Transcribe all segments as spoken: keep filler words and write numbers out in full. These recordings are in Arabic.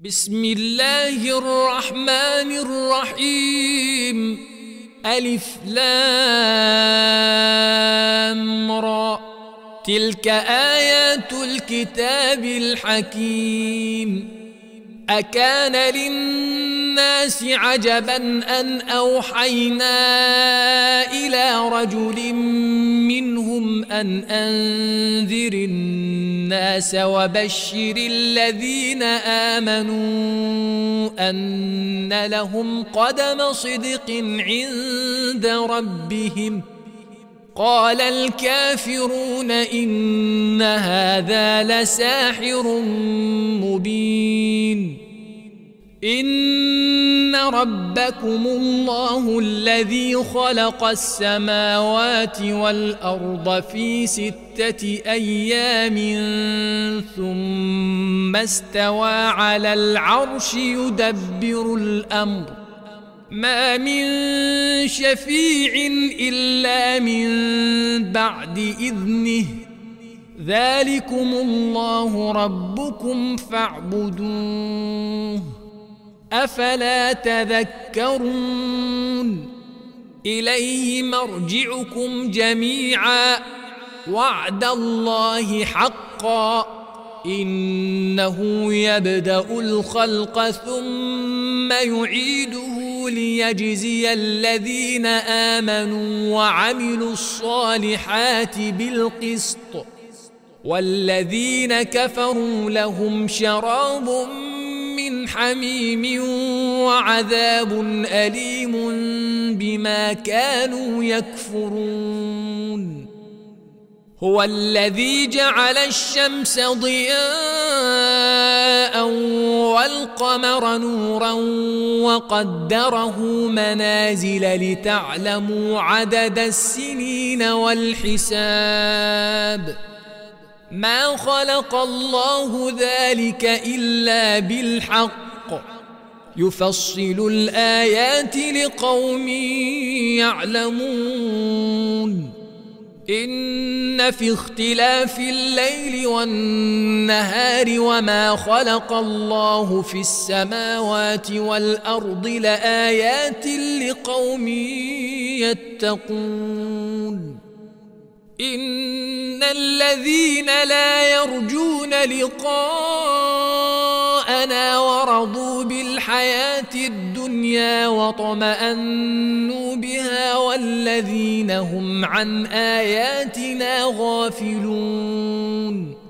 بسم الله الرحمن الرحيم. ألف لام را. تلك آيات الكتاب الحكيم. أكان للناس عجبا أن أوحينا إلى رجل منهم أن أنذر الناس وبشر الذين آمنوا أن لهم قدم صدق عند ربهم. قال الكافرون إن هذا لساحر مبين. إن ربكم الله الذي خلق السماوات والأرض في ستة أيام ثم استوى على العرش يدبر الأمر. ما من شفيع إلا من بعد إذنه. ذلكم الله ربكم فاعبدوه. أفلا تذكرون. إليه مرجعكم جميعا وعد الله حقا. إنه يبدأ الخلق ثم يعيده ليجزي الذين آمنوا وعملوا الصالحات بالقسط، والذين كفروا لهم شراب من حميم وعذاب أليم بما كانوا يكفرون. هو الذي جعل الشمس ضياء والقمر نورا وقدره منازل لتعلموا عدد السنين والحساب. ما خلق الله ذلك إلا بالحق. يفصل الآيات لقوم يعلمون. إن في اختلاف الليل والنهار وما خلق الله في السماوات والأرض لآيات لقوم يتقون. إن الذين لا يرجون لقاءنا ورضوا بالحياة الدنيا واطمأنوا بها والذين هم عن آياتنا غافلون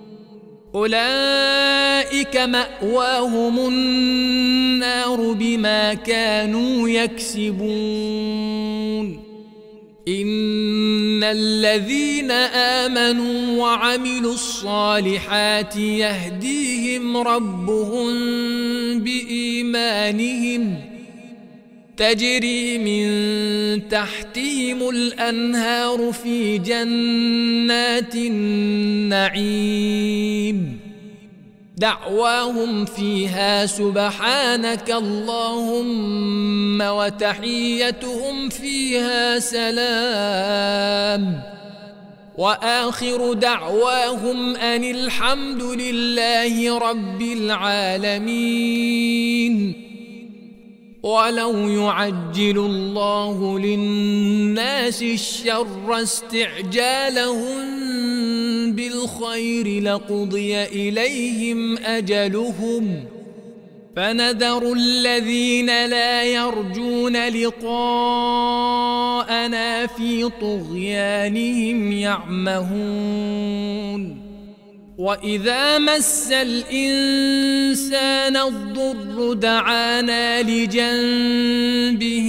أولئك مأواهم النار بما كانوا يكسبون. إن الذين آمنوا وعملوا الصالحات يهديهم ربهم بإيمانهم تجري من تحتهم الأنهار في جنات النعيم. دعواهم فيها سبحانك اللهم وتحيتهم فيها سلام. وآخر دعواهم أن الحمد لله رب العالمين. ولو يعجل الله للناس الشر استعجالهم بالخير لقضي إليهم أجلهم. فنذر الذين لا يرجون لقاءنا في طغيانهم يعمهون. وإذا مس الإنسان الضر دعانا لجنبه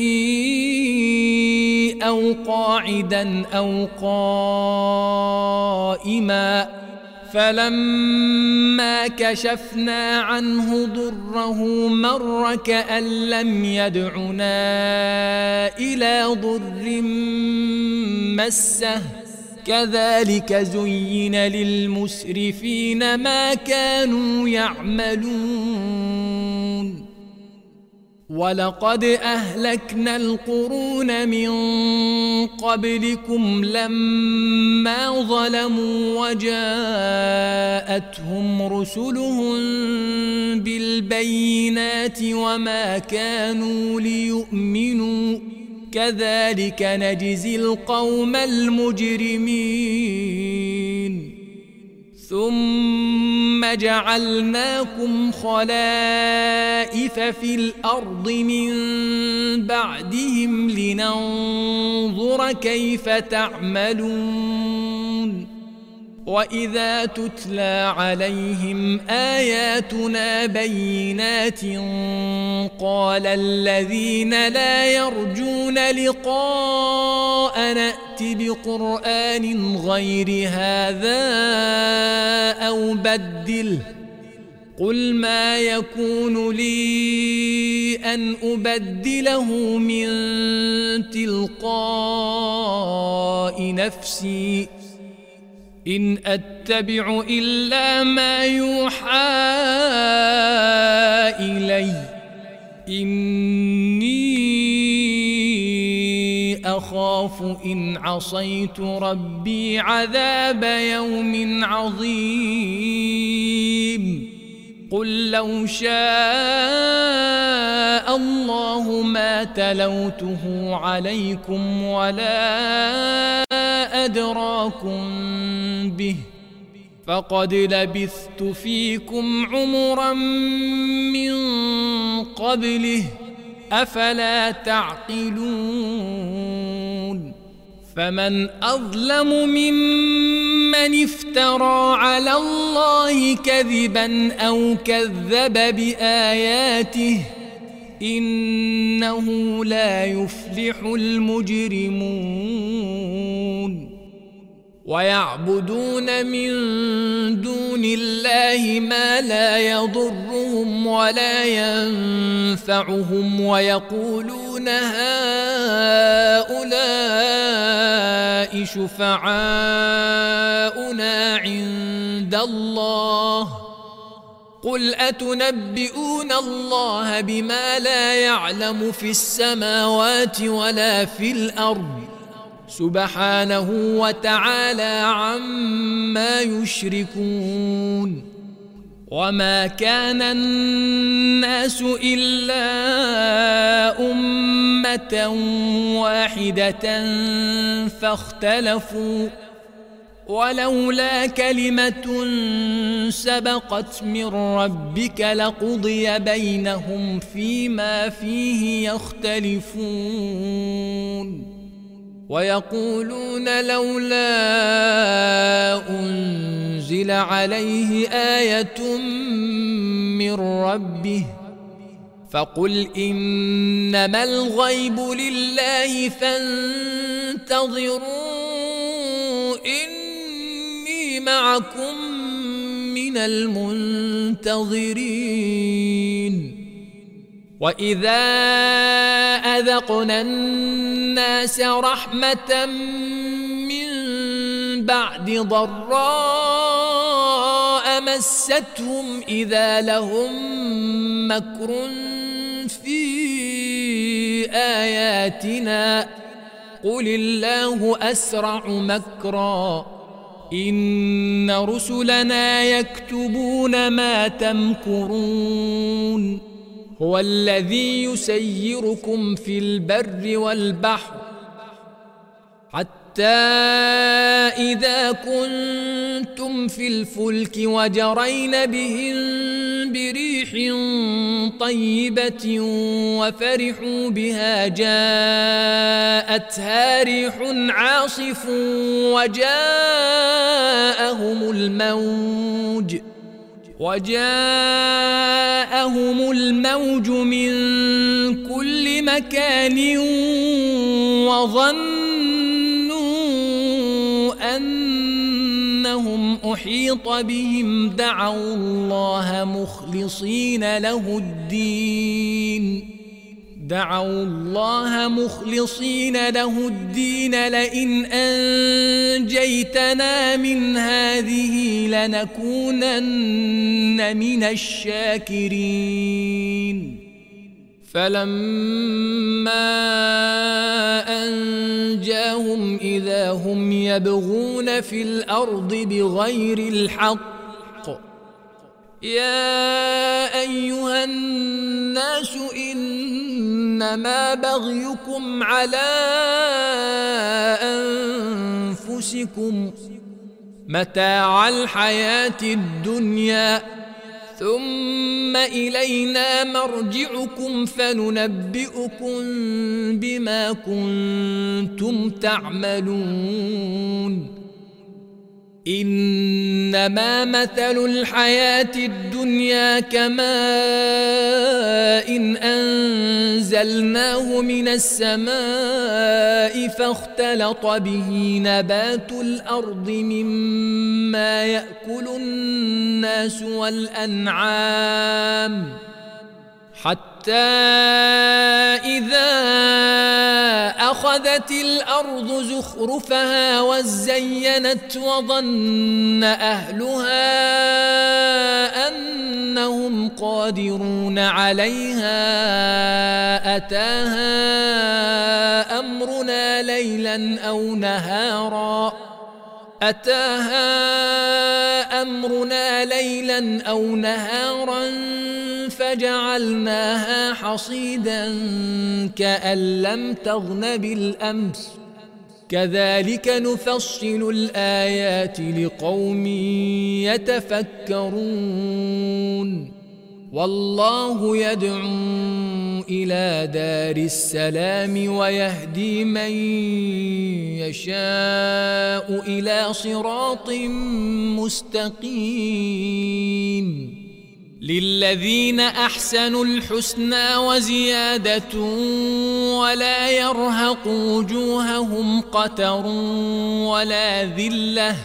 أو قاعدا أو قائما فلما كشفنا عنه ضره مر كأن لم يدعنا إلى ضر مسه. كذلك زين للمسرفين ما كانوا يعملون. ولقد أهلكنا القرون من قبلكم لما ظلموا وجاءتهم رسلهم بالبينات وما كانوا ليؤمنوا كذلك نجزي القوم المجرمين ثم جعلناكم خلائف في الأرض من بعدهم لننظر كيف تعملون وإذا تتلى عليهم آياتنا بينات قال الذين لا يرجون لقاء نأت بقرآن غير هذا أو بدله قل ما يكون لي أن أبدله من تلقاء نفسي إن أتبع إلا ما يوحى إلي إني أخاف إن عصيت ربي عذاب يوم عظيم قل لو شاء الله ما تلوته عليكم ولا أدراكم به فقد لبثت فيكم عمرا من قبله أفلا تعقلون فمن أظلم ممن افترى على الله كذبا أو كذب بآياته إنه لا يفلح المجرمون ويعبدون من دون الله ما لا يضرهم ولا ينفعهم ويقولون هؤلاء شفعاؤنا عند الله قل أتنبئون الله بما لا يعلم في السماوات ولا في الأرض سبحانه وتعالى عما يشركون وما كان الناس إلا أمة واحدة فاختلفوا ولولا كلمة سبقت من ربك لقضي بينهم فيما فيه يختلفون ويقولون لولا أنزل عليه آية من ربه فقل إنما الغيب لله فانتظروا إني معكم من المنتظرين وإذا أذقنا الناس رحمة من بعد ضراء مستهم إذا لهم مكر في آياتنا قل الله أسرع مكرا إن رسلنا يكتبون ما تمكرون هو الذي يسيركم في البر والبحر حتى إذا كنتم في الفلك وجرين بهم بريح طيبة وفرحوا بها جاءتها ريح عاصف وجاءهم الموج وجاءهم الموج من كل مكان وظنوا أنهم أحيط بهم دعوا الله مخلصين له الدين دعوا الله مخلصين له الدين لئن أنجيتنا من هذه لنكونن من الشاكرين فلما أنجاهم إذا هم يبغون في الأرض بغير الحق يا أيها الناس إنما بغيكم على أنفسكم متاع الحياة الدنيا ثم إلينا مرجعكم فننبئكم بما كنتم تعملون إنما مثل الحياة الدنيا كماء إن أنزلناه من السماء فاختلط به نبات الأرض مما يأكل الناس والأنعام حتى إذا أخذت الأرض زخرفها وزينت وظن أهلها أنهم قادرون عليها أتاها أمرنا ليلا أو نهارا أتاها أمرنا ليلا أو نهارا فجعلناها حصيدا كأن لم تغن بالأمس كذلك نفصل الآيات لقوم يتفكرون والله يدعو إلى دار السلام ويهدي من يشاء إلى صراط مستقيم للذين أحسنوا الحسنى وزيادة ولا يرهق وجوههم قتر ولا ذلة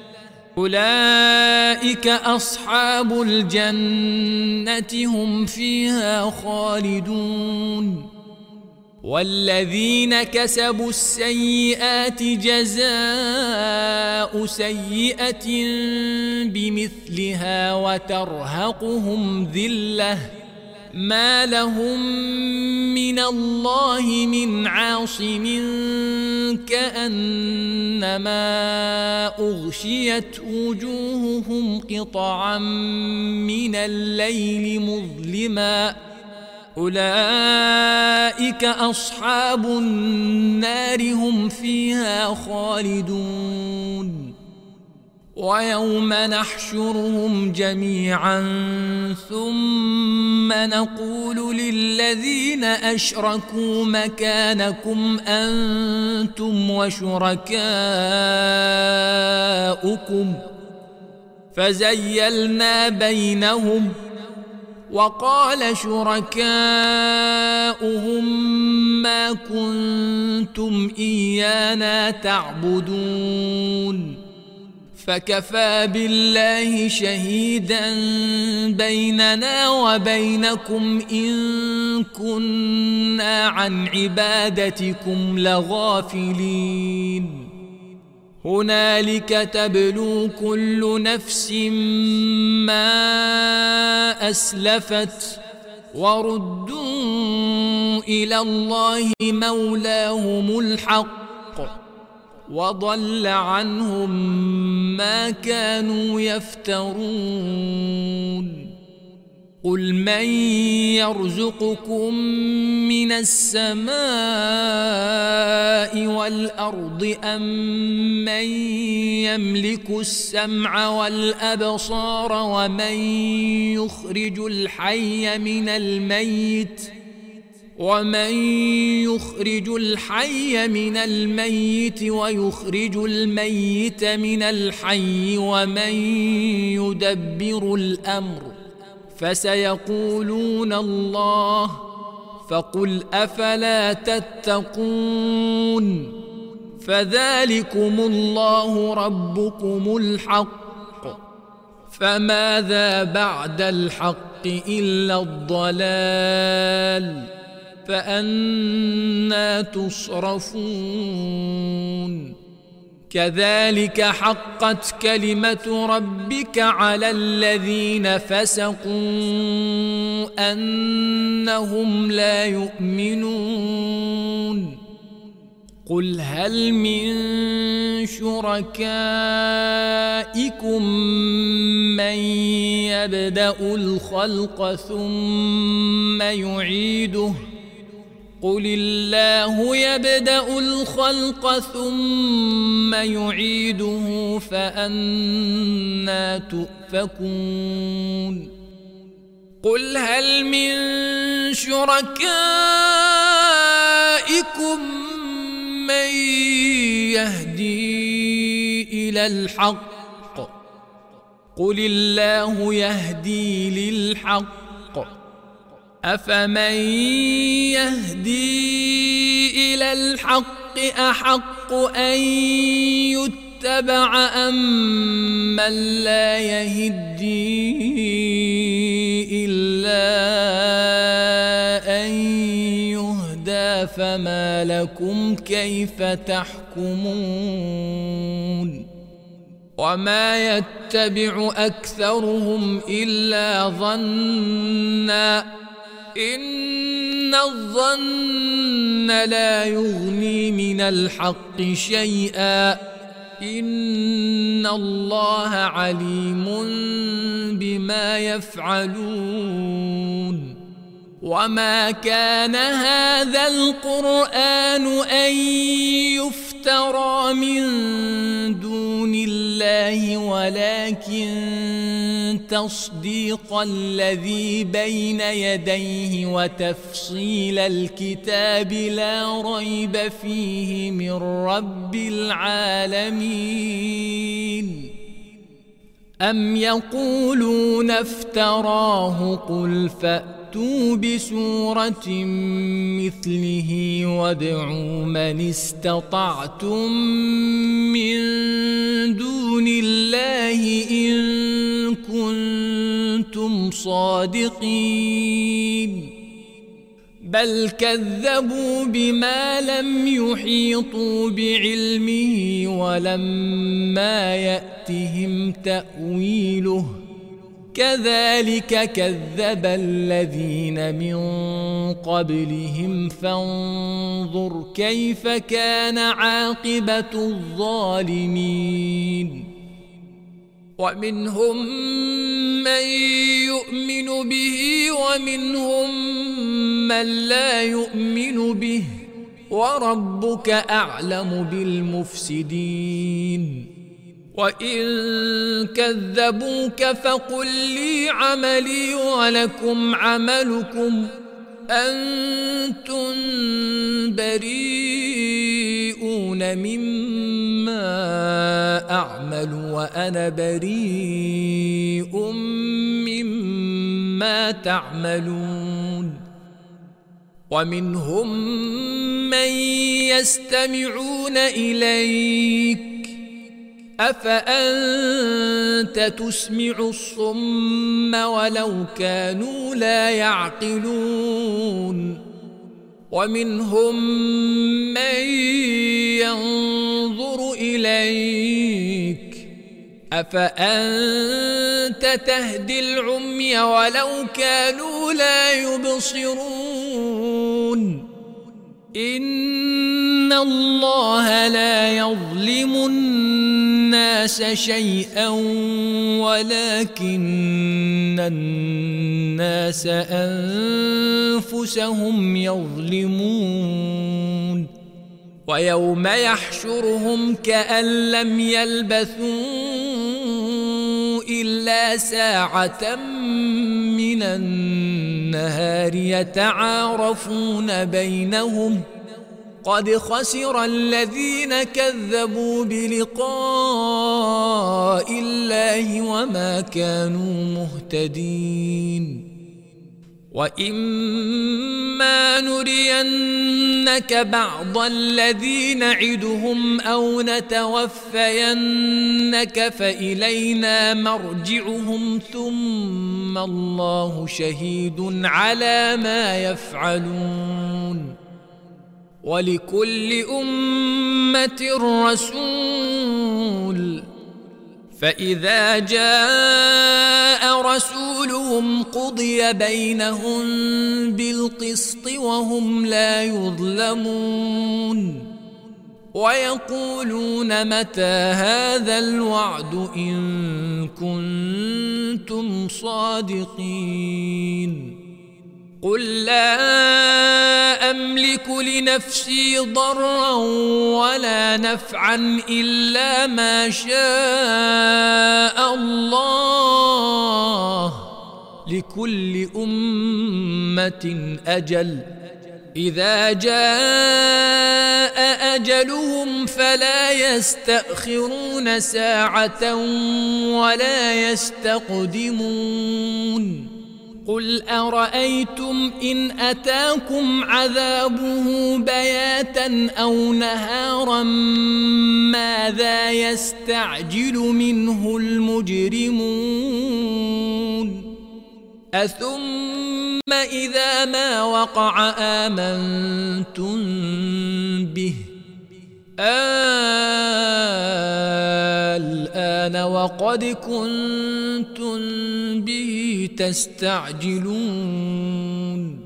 أولئك أصحاب الجنة هم فيها خالدون والذين كسبوا السيئات جزاء سيئة بمثلها وترهقهم ذلة ما لهم من الله من عاصم كأنما أغشيت وجوههم قطعا من الليل مظلما أولئك أصحاب النار هم فيها خالدون ويوم نحشرهم جميعا ثم نقول للذين أشركوا مكانكم أنتم وشركاؤكم فزيلنا بينهم وقال شركاؤهم ما كنتم إيانا تعبدون فكفى بالله شهيدا بيننا وبينكم إن كنا عن عبادتكم لغافلين هنالك تبلو كل نفس ما أسلفت وردوا إلى الله مولاهم الحق وضل عنهم ما كانوا يفترون قل من يرزقكم من السماء والأرض أم من يملك السمع والأبصار ومن يخرج الحي من الميت ومن يخرج الحي من الميت ويخرج الميت من الحي ومن يدبر الأمر فسيقولون الله فقل أفلا تتقون فذلكم الله ربكم الحق فماذا بعد الحق إلا الضلال فأنى تصرفون كذلك حقت كلمة ربك على الذين فسقوا أنهم لا يؤمنون قل هل من شركائكم من يبدأ الخلق ثم يعيده قل الله يبدأ الخلق ثم يعيده فأنى تؤفكون قل هل من شركائكم من يهدي إلى الحق قل الله يهدي للحق أفمن يهدي إلى الحق أحق أن يتبع أم من لا يهدي إلا أن يهدى فما لكم كيف تحكمون وما يتبع أكثرهم إلا ظنًّا إن الظن لا يغني من الحق شيئا إن الله عليم بما يفعلون وما كان هذا القرآن أن يفترى من دون الله ولكن تصديق الذي بين يديه وتفصيل الكتاب لا ريب فيه من رب العالمين أم يقولون افتراه قل فأتوا بسورة مثله وادعوا من استطعتم من دون الله إن كنتم صادقين بل كذبوا بما لم يحيطوا بعلمه ولما يأتهم تأويله كذلك كذب الذين من قبلهم فانظر كيف كان عاقبة الظالمين ومنهم من يؤمن به ومنهم من لا يؤمن به وربك أعلم بالمفسدين وإن كذبوك فقل لي عملي ولكم عملكم أنتم بريئون مما أعمل وأنا بريء مما تعملون ومنهم من يستمعون إليك أفأنت تسمع الصم ولو كانوا لا يعقلون ومنهم من ينظر إليك أفأنت تهدي العمي ولو كانوا لا يبصرون إن الله لا يظلم الناس شيئا ولكن الناس أنفسهم يظلمون ويوم يحشرهم كأن لم يلبثوا إلا ساعة من النهار يتعارفون بينهم قد خسر الذين كذبوا بلقاء الله وما كانوا مهتدين وإما نرينك بعض الذي نعدهم أو نتوفينك فإلينا مرجعهم ثم الله شهيد على ما يفعلون ولكل أمة رسول الرسل فإذا جاء رسولهم قضي بينهم بالقسط وهم لا يظلمون ويقولون متى هذا الوعد إن كنتم صادقين قل لا أملك لنفسي ضرا ولا نفعا إلا ما شاء الله لكل أمة أجل إذا جاء أجلهم فلا يستأخرون ساعة ولا يستقدمون قل أرأيتم إن أتاكم عذابه بياتا أو نهارا ماذا يستعجل منه المجرمون أثم إذا ما وقع آمنتم به الآن وقد كنتم به تستعجلون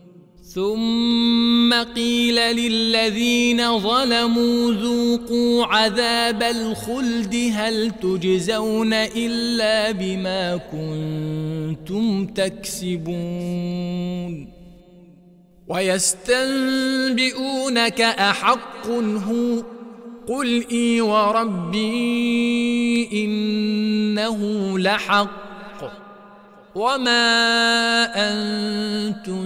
ثم قيل للذين ظلموا ذوقوا عذاب الخلد هل تجزون إلا بما كنتم تكسبون ويستنبئونك أحق هو قل إي وربي إنه لحق وما أنتم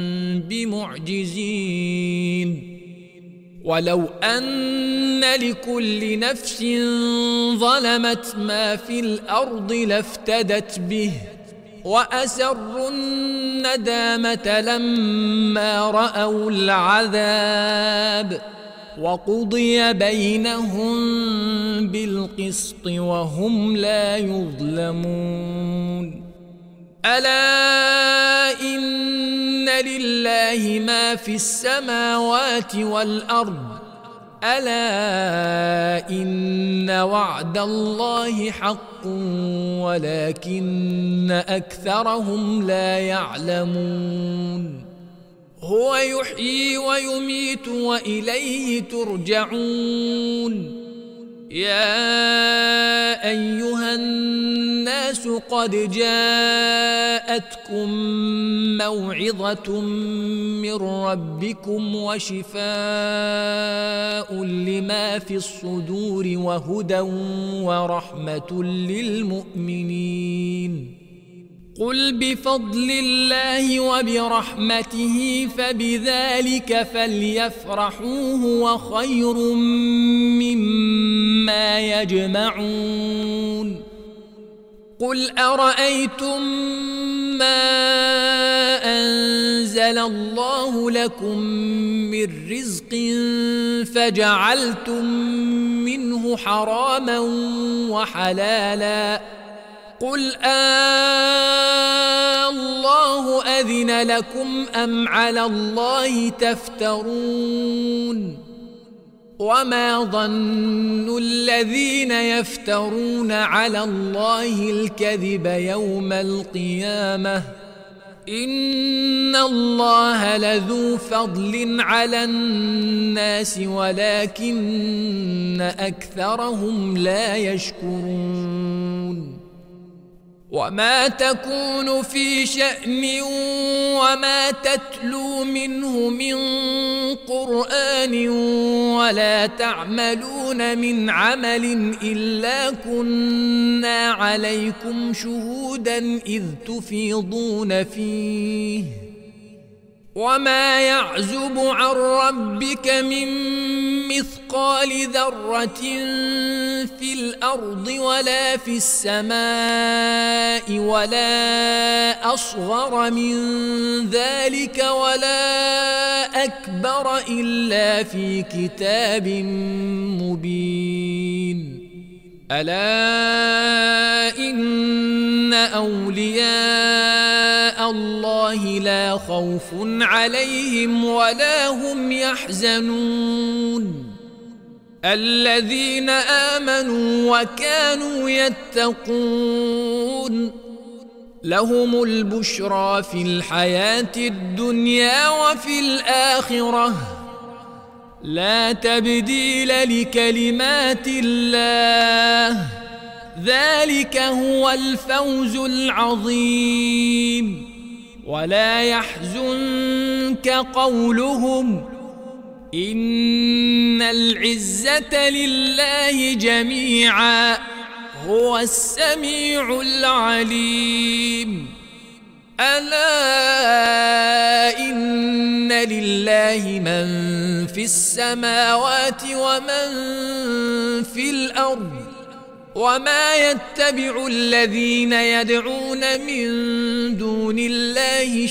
بمعجزين ولو أن لكل نفس ظلمت ما في الأرض لافتدت به وأسروا الندامة لما رأوا العذاب وقضي بينهم بالقسط وهم لا يظلمون ألا إن لله ما في السماوات والأرض ألا إن وعد الله حق ولكن أكثرهم لا يعلمون هو يحيي ويميت وإليه ترجعون يا أيها الناس قد جاءتكم موعظة من ربكم وشفاء لما في الصدور وهدى ورحمة للمؤمنين قل بفضل الله وبرحمته فبذلك فليفرحوا هو خير مما يجمعون قل أرأيتم ما أنزل الله لكم من رزق فجعلتم منه حراما وحلالا قل آه الله أذن لكم أم على الله تفترون وما ظن الذين يفترون على الله الكذب يوم القيامة إن الله لذو فضل على الناس ولكن أكثرهم لا يشكرون وما تكون في شأن وما تتلو منه من قرآن ولا تعملون من عمل إلا كنا عليكم شهودا إذ تفيضون فيه وما يعزب عن ربك من مثقال ذرة في الأرض ولا في السماء ولا أصغر من ذلك ولا أكبر إلا في كتاب مبين ألا إن أولياء الله لا خوف عليهم ولا هم يحزنون الذين آمنوا وكانوا يتقون لهم البشرى في الحياة الدنيا وفي الآخرة لا تبديل لكلمات الله ذلك هو الفوز العظيم. ولا يحزنك قولهم إن العزة لله جميعا هو السميع العليم. ألا إن لله من في السماوات ومن في الأرض وما يتبع الذين يدعون من دون الله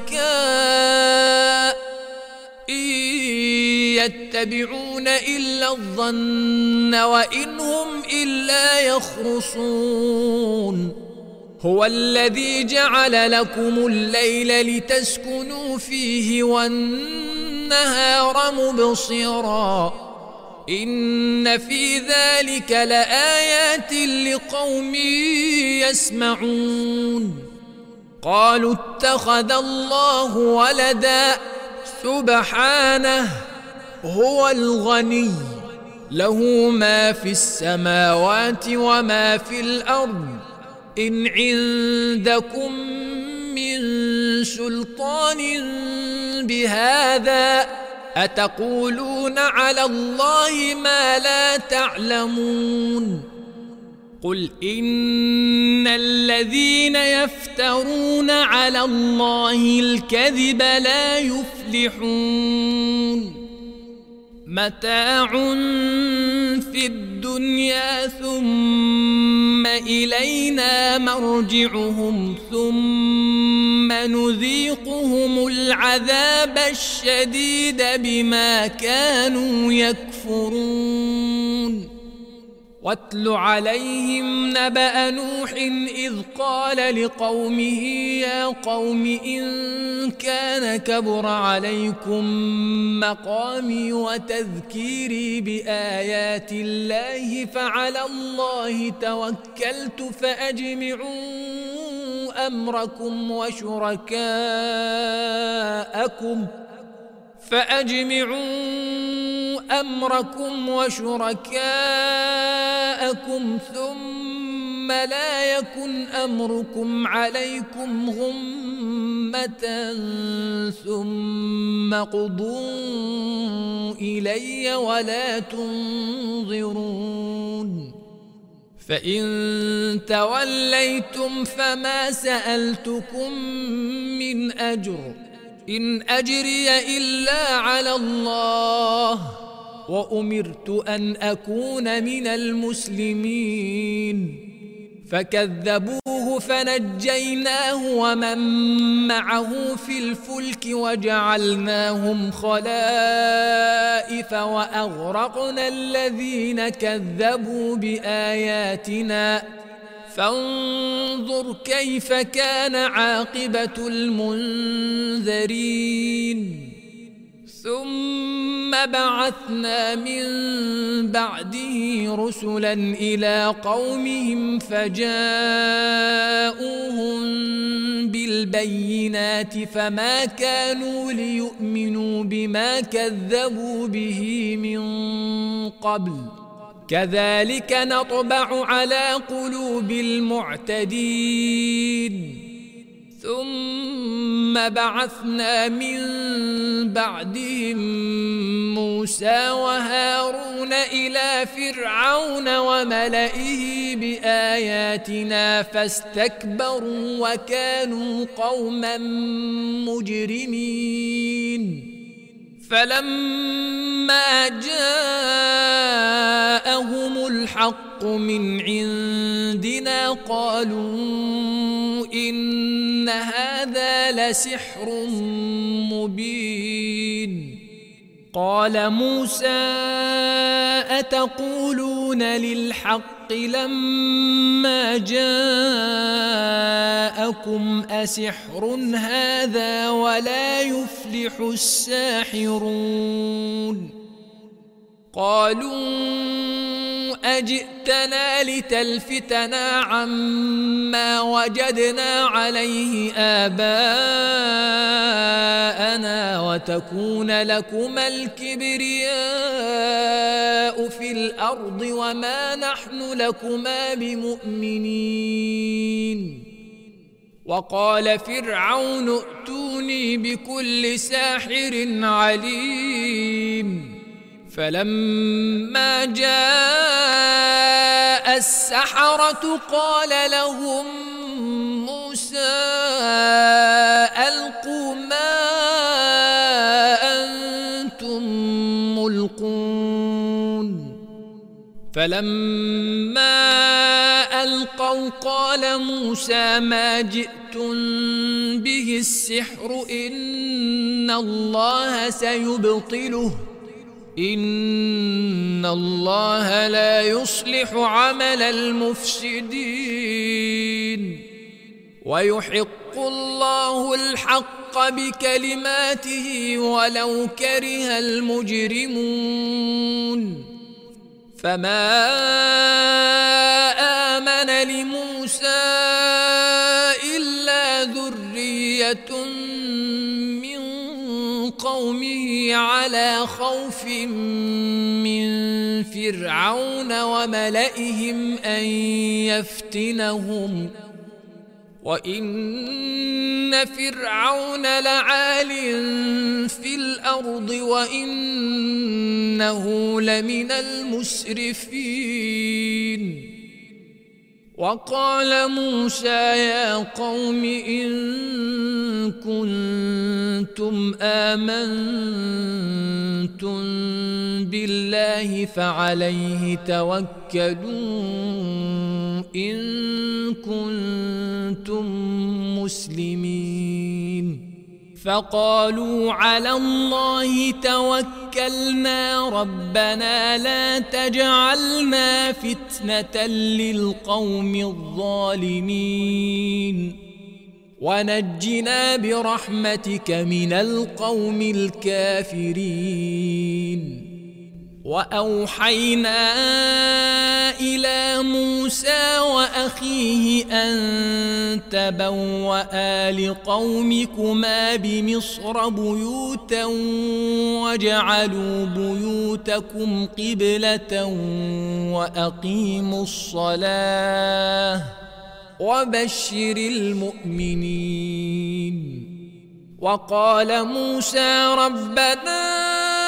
شركاء إن يتبعون إلا الظن وإن هم إلا يخرصون. هو الذي جعل لكم الليل لتسكنوا فيه والنهار مبصرا إن في ذلك لآيات لقوم يسمعون. قالوا اتخذ الله ولدا سبحانه هو الغني له ما في السماوات وما في الأرض إن عندكم من سلطان بهذا أتقولون على الله ما لا تعلمون. قل إن الذين يفترون على الله الكذب لا يفلحون. متاع في الدنيا ثم إلينا مرجعهم ثم نذيقهم العذاب الشديد بما كانوا يكفرون. واتل عليهم نبأ نوح إذ قال لقومه يا قوم إن كان كبر عليكم مقامي وتذكيري بآيات الله فعلى الله توكلت فأجمعوا أمركم وشركاءكم فأجمعوا أمركم وشركاءكم ثم لا يكن أمركم عليكم غمة ثم قضوا إلي ولا تنظرون. فإن توليتم فما سألتكم من أجر إن أجري إلا على الله وأمرت أن أكون من المسلمين. فكذبوه فنجيناه ومن معه في الفلك وجعلناهم خلائف وأغرقنا الذين كذبوا بآياتنا فانظر كيف كان عاقبة المنذرين. ثم بعثنا من بعده رسلا إلى قومهم فجاءوهم بالبينات فما كانوا ليؤمنوا بما كذبوا به من قبل كذلك نطبع على قلوب المعتدين. ثم بعثنا من بعدهم موسى وهارون إلى فرعون وملئه بآياتنا فاستكبروا وكانوا قوما مجرمين. فلما جاءهم الحق من عندنا قالوا إن هذا لسحر مبين. قال موسى أتقولون للحق لما جاءكم أسحر هذا ولا يفلح الساحرون. قالوا أجئتنا لتلفتنا عما وجدنا عليه آباءنا وتكون لكما الكبرياء في الأرض وما نحن لكما بمؤمنين. وقال فرعون ائتوني بكل ساحر عليم. فلما جاء السحرة قال لهم موسى ألقوا ما أنتم ملقون. فلما ألقوا قال موسى ما جئتم به السحر إن الله سيبطله إن الله لا يصلح عمل المفسدين ويحق الله الحق بكلماته ولو كره المجرمون. فما آمن لموسى إلا ذرية من قومه على خوف من فرعون وملئهم أن يفتنهم وإن فرعون لعال في الأرض وإنه لمن المسرفين. وقال موسى يا قوم إن كنتم آمنتم بالله فعليه توكلوا إن كنتم مسلمين. فقالوا على الله توكلنا ربنا لا تجعلنا فتنة للقوم الظالمين ونجنا برحمتك من القوم الكافرين. وأوحينا إلى موسى وأخيه أن تبوأ لقومكما بمصر بيوتا واجعلوا بيوتكم قبلة وأقيموا الصلاة وبشر المؤمنين. وقال موسى ربنا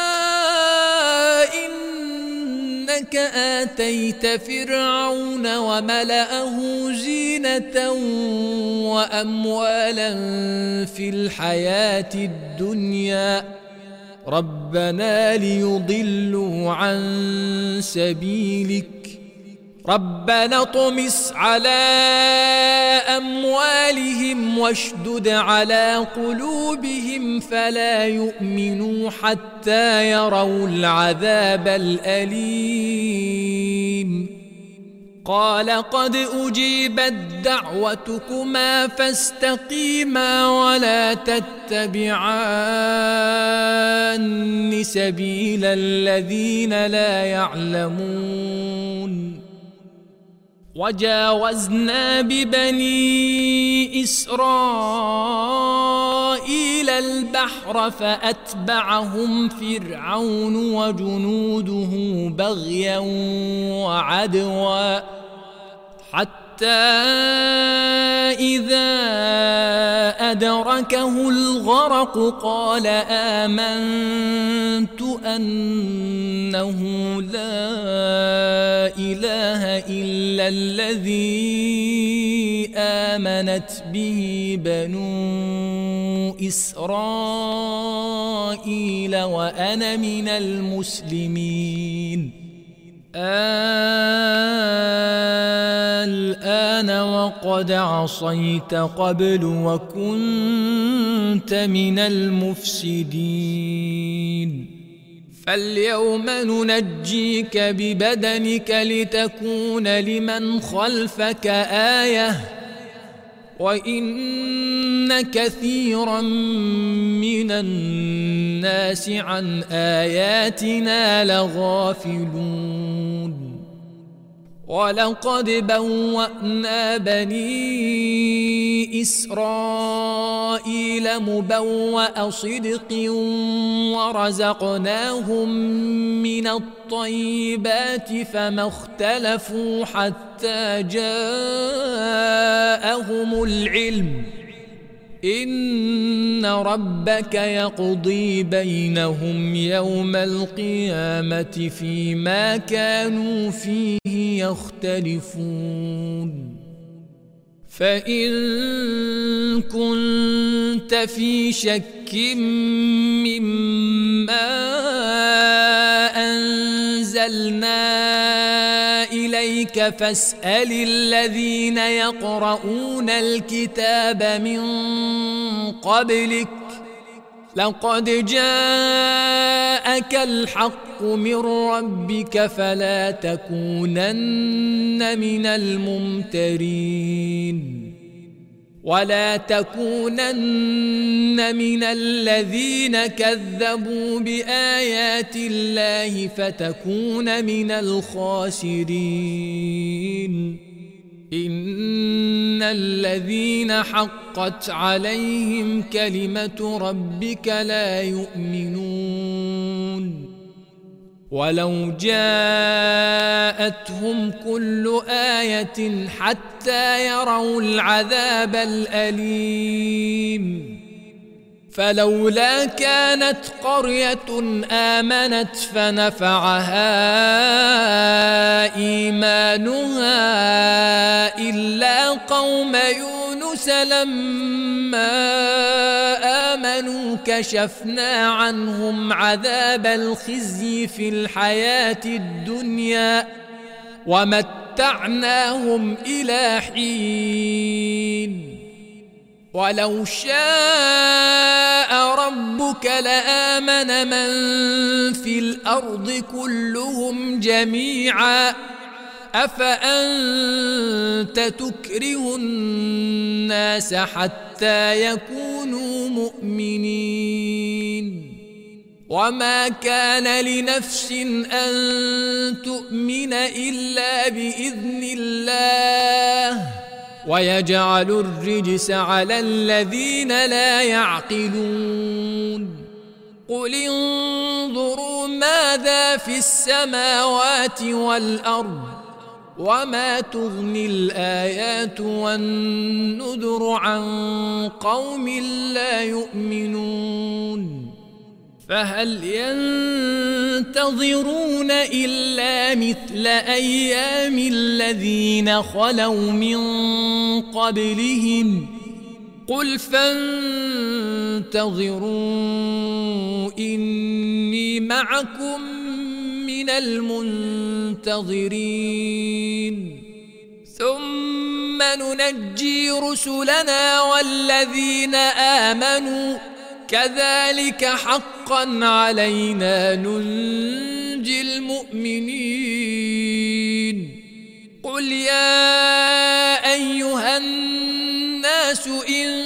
إنك آتيت فرعون وملأه زينة وأموالا في الحياة الدنيا ربنا ليضلوا عن سبيلك ربنا اطمس على أموالهم واشدد على قلوبهم فلا يؤمنوا حتى يروا العذاب الأليم. قال قد أجيبت دعوتكما فاستقيما ولا تتبعان سبيل الذين لا يعلمون. وجاوزنا ببني إسرائيل البحر فأتبعهم فرعون وجنوده بغيا وعدوا حتى إذا أدركه الغرق قال آمنت أنه لا إله إلا الذي آمنت به بنو إسرائيل وأنا من المسلمين. الآن وقد عصيت قبل وكنت من المفسدين. فاليوم ننجيك ببدنك لتكون لمن خلفك آية وإن كثيرا من الناس الناس عن آياتنا لغافلون ولقد بوأنا بني إسرائيل مبوأ صدق ورزقناهم من الطيبات فما اختلفوا حتى جاءهم العلم إن ربك يقضي بينهم يوم القيامة فيما كانوا فيه يختلفون فإن كنت في شك مما أنزلنا إليك فاسأل الذين يقرؤون الكتاب من قبلك لقد جاءك الحق من ربك فلا تكونن من الممترين ولا تكونن من الذين كذبوا بآيات الله فتكون من الخاسرين إن الذين حقت عليهم كلمة ربك لا يؤمنون ولو جاءتهم كل آية حتى يروا العذاب الأليم فلولا كانت قرية آمنت فنفعها إيمانها إلا قوم يونس لما آمنوا كشفنا عنهم عذاب الخزي في الحياة الدنيا ومتعناهم إلى حين ولو شاء ربك لآمن من في الأرض كلهم جميعا أفأنت تكره الناس حتى يكونوا مؤمنين وما كان لنفس أن تؤمن إلا بإذن الله ويجعل الرجس على الذين لا يعقلون قل انظروا ماذا في السماوات والأرض وما تغني الآيات والنذر عن قوم لا يؤمنون فهل ينتظرون إلا مثل أيام الذين خلوا من قبلهم قل فانتظروا إني معكم من المنتظرين ثم ننجي رسلنا والذين آمنوا كذلك حقا علينا ننجي المؤمنين قل يا أيها الناس إن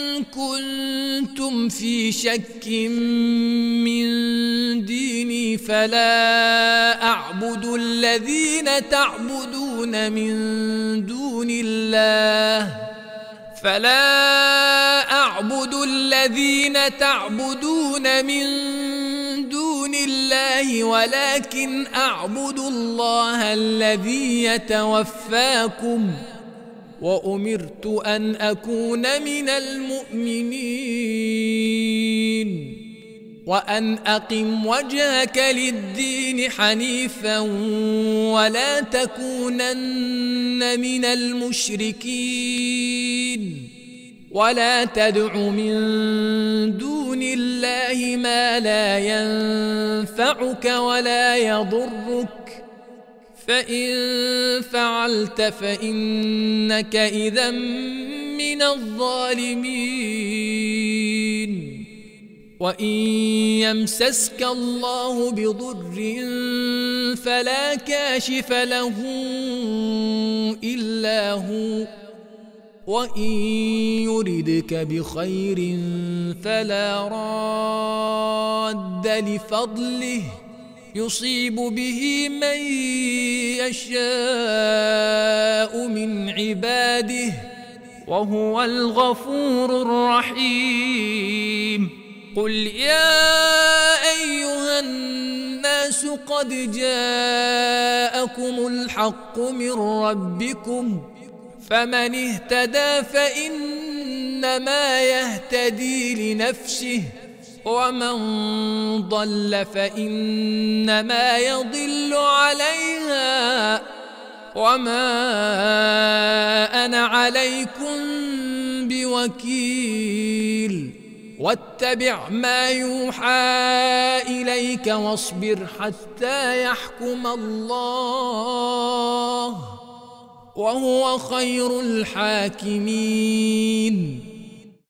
كنتم في شك من ديني فلا أعبد الذين تعبدون من دون الله فلا أعبد الذين تعبدون من دون الله ولكن أعبد الله الذي يتوفاكم وأمرت أن أكون من المؤمنين وأن أقم وجهك للدين حنيفا ولا تكونن من المشركين ولا تدع من دون الله ما لا ينفعك ولا يضرك فإن فعلت فإنك إذا من الظالمين وإن يمسسك الله بضر فلا كاشف له إلا هو وإن يردك بخير فلا راد راد لفضله يصيب به من يشاء من عباده وهو الغفور الرحيم. قل يا أيها الناس قد جاءكم الحق من ربكم فمن اهتدى فإنما يهتدي لنفسه ومن ضل فإنما يضل عليها وما أنا عليكم بوكيل. واتبع ما يوحى إليك واصبر حتى يحكم الله وهو خير الحاكمين.